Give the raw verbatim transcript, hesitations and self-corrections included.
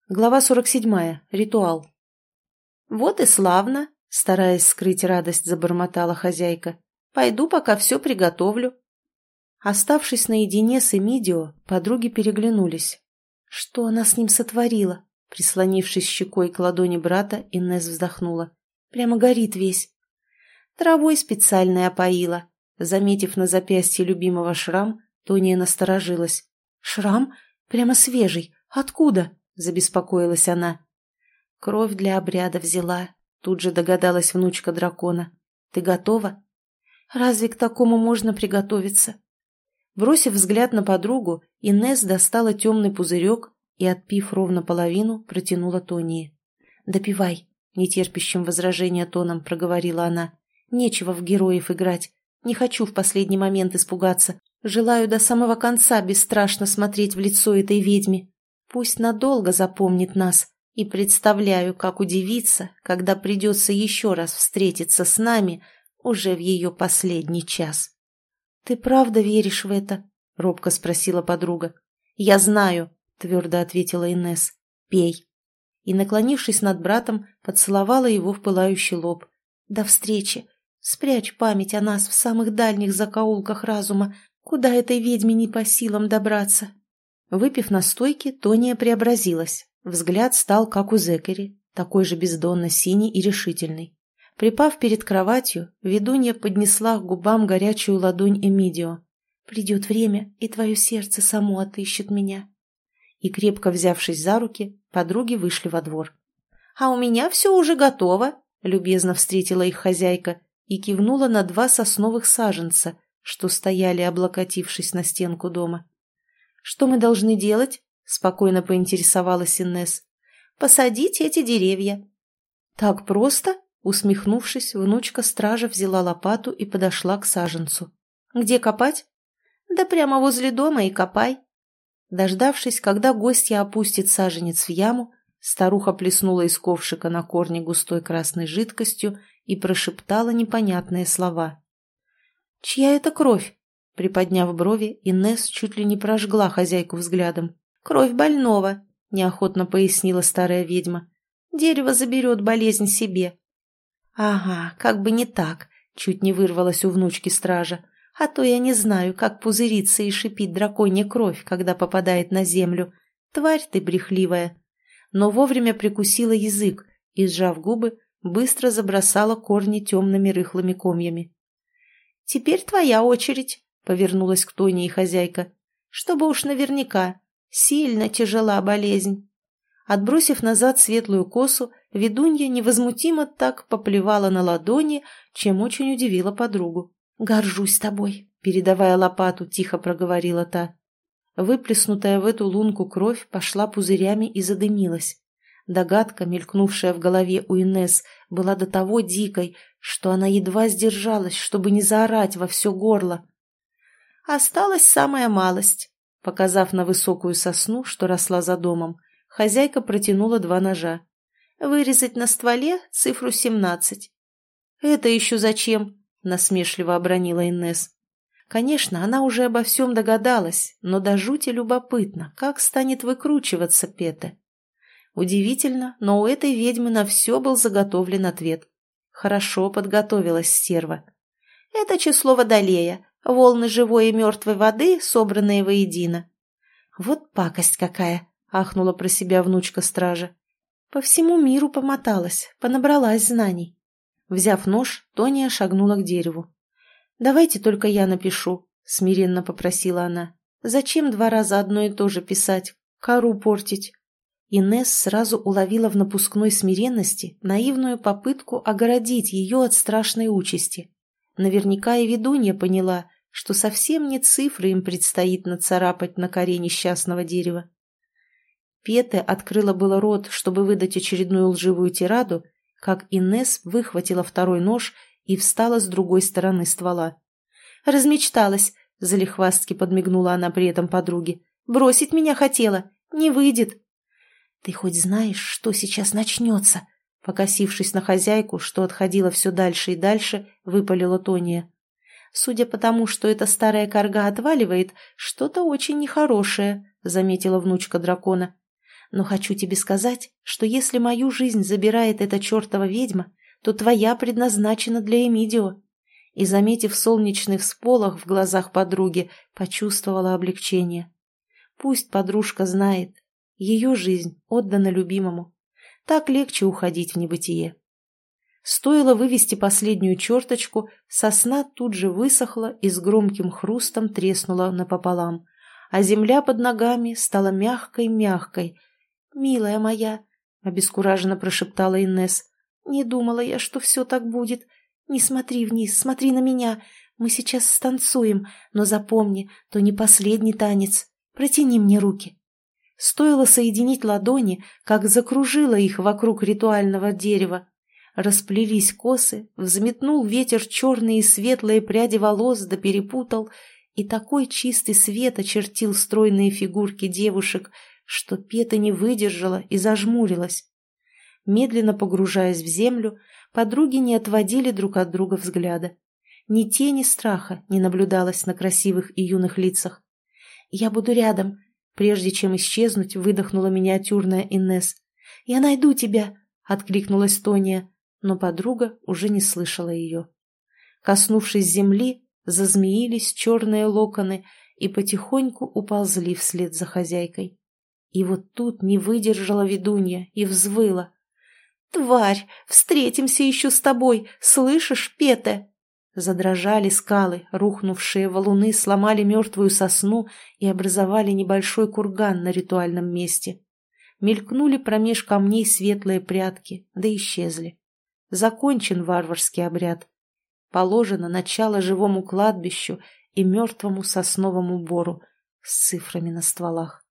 Глава сорок седьмая. Ритуал. «Вот и славно», — стараясь скрыть радость, забормотала хозяйка. «Пойду, пока все приготовлю». Оставшись наедине с Эмидио, подруги переглянулись. Что она с ним сотворила? Прислонившись щекой к ладони брата, Инесс вздохнула. Прямо горит весь. Травой специальной опоила. Заметив на запястье любимого шрам, Тония насторожилась. «Шрам? Прямо свежий. Откуда?» — забеспокоилась она. «Кровь для обряда взяла», — тут же догадалась внучка дракона. «Ты готова?» «Разве к такому можно приготовиться?» Бросив взгляд на подругу, Инесс достала темный пузырек и, отпив ровно половину, протянула Тонии. «Допивай», — нетерпящим возражения тоном проговорила она. «Нечего в героев играть. Не хочу в последний момент испугаться. Желаю до самого конца бесстрашно смотреть в лицо этой ведьме. Пусть надолго запомнит нас, и представляю, как удивится, когда придется еще раз встретиться с нами уже в ее последний час». «Ты правда веришь в это?» — робко спросила подруга. «Я знаю», — твердо ответила Инесс. «Пей». И, наклонившись над братом, поцеловала его в пылающий лоб. «До встречи. Спрячь память о нас в самых дальних закоулках разума, куда этой ведьме не по силам добраться». Выпив настойки, Тония преобразилась. Взгляд стал, как у Зекари, такой же бездонно синий и решительный. Припав перед кроватью, ведунья поднесла к губам горячую ладонь Эмидио. «Придет время, и твое сердце само отыщет меня». И, крепко взявшись за руки, подруги вышли во двор. «А у меня все уже готово», — любезно встретила их хозяйка и кивнула на два сосновых саженца, что стояли, облокотившись на стенку дома. «Что мы должны делать?» — спокойно поинтересовалась Инесс. «Посадить эти деревья». «Так просто?» — усмехнувшись, внучка стража взяла лопату и подошла к саженцу. «Где копать?» «Да прямо возле дома и копай». Дождавшись, когда гостья опустит саженец в яму, старуха плеснула из ковшика на корни густой красной жидкостью и прошептала непонятные слова. «Чья это кровь?» Приподняв брови, Инесс чуть ли не прожгла хозяйку взглядом. «Кровь больного», — неохотно пояснила старая ведьма. «Дерево заберет болезнь себе». «Ага, как бы не так», — чуть не вырвалась у внучки стража. «А то я не знаю, как пузырится и шипит драконья кровь, когда попадает на землю. Тварь ты брехливая». Но вовремя прикусила язык и, сжав губы, быстро забросала корни темными рыхлыми комьями. «Теперь твоя очередь», — повернулась к Тоне и хозяйка. «Чтобы уж наверняка. Сильно тяжела болезнь». Отбросив назад светлую косу, ведунья невозмутимо так поплевала на ладони, чем очень удивила подругу. «Горжусь тобой», — передавая лопату, тихо проговорила та. Выплеснутая в эту лунку кровь пошла пузырями и задымилась. Догадка, мелькнувшая в голове у Инесс, была до того дикой, что она едва сдержалась, чтобы не заорать во все горло. «Осталась самая малость», — показав на высокую сосну, что росла за домом, хозяйка протянула два ножа. «Вырезать на стволе цифру семнадцать». «Это еще зачем?» — насмешливо обронила Инесс. Конечно, она уже обо всем догадалась, но до жути любопытно, как станет выкручиваться Пете. Удивительно, но у этой ведьмы на все был заготовлен ответ. Хорошо подготовилась стерва. «Это число водолея, волны живой и мертвой воды, собранные воедино». «Вот пакость какая!» — ахнула про себя внучка стража. По всему миру помоталась, понабралась знаний. Взяв нож, Тония шагнула к дереву. «Давайте только я напишу», — смиренно попросила она. «Зачем два раза одно и то же писать? Кору портить». Инесс сразу уловила в напускной смиренности наивную попытку огородить ее от страшной участи. Наверняка и ведунья поняла, что совсем не цифры им предстоит нацарапать на коре несчастного дерева. Пете открыла было рот, чтобы выдать очередную лживую тираду, как Инесс выхватила второй нож и встала с другой стороны ствола. «Размечталась», — залихвастки подмигнула она при этом подруге. «Бросить меня хотела. Не выйдет». «Ты хоть знаешь, что сейчас начнется?» Покосившись на хозяйку, что отходила все дальше и дальше, выпалила Тония. «Судя по тому, что эта старая корга отваливает, что-то очень нехорошее», — заметила внучка дракона. Но хочу тебе сказать, что если мою жизнь забирает эта чертова ведьма, то твоя предназначена для Эмидио». И, заметив солнечный всполох в глазах подруги, почувствовала облегчение. Пусть подружка знает, ее жизнь отдана любимому. Так легче уходить в небытие. Стоило вывести последнюю черточку, сосна тут же высохла и с громким хрустом треснула напополам, а земля под ногами стала мягкой-мягкой. «Милая моя», — обескураженно прошептала Инесс, — «не думала я, что все так будет. Не смотри вниз, смотри на меня. Мы сейчас станцуем, но запомни, то не последний танец. Протяни мне руки». Стоило соединить ладони, как закружила их вокруг ритуального дерева. Расплелись косы, взметнул ветер черные и светлые пряди волос да перепутал, и такой чистый свет очертил стройные фигурки девушек, что Пета не выдержала и зажмурилась. Медленно погружаясь в землю, подруги не отводили друг от друга взгляда. Ни тени страха не наблюдалось на красивых и юных лицах. «Я буду рядом», — прежде чем исчезнуть, выдохнула миниатюрная Инесс. «Я найду тебя», — откликнулась Тония, но подруга уже не слышала ее. Коснувшись земли, зазмеились черные локоны и потихоньку уползли вслед за хозяйкой. И вот тут не выдержала ведунья и взвыла. «Тварь, встретимся еще с тобой, слышишь, Пете?» Задрожали скалы, рухнувшие валуны сломали мертвую сосну и образовали небольшой курган на ритуальном месте. Мелькнули промеж камней светлые прядки, да исчезли. Закончен варварский обряд. Положено начало живому кладбищу и мертвому сосновому бору с цифрами на стволах.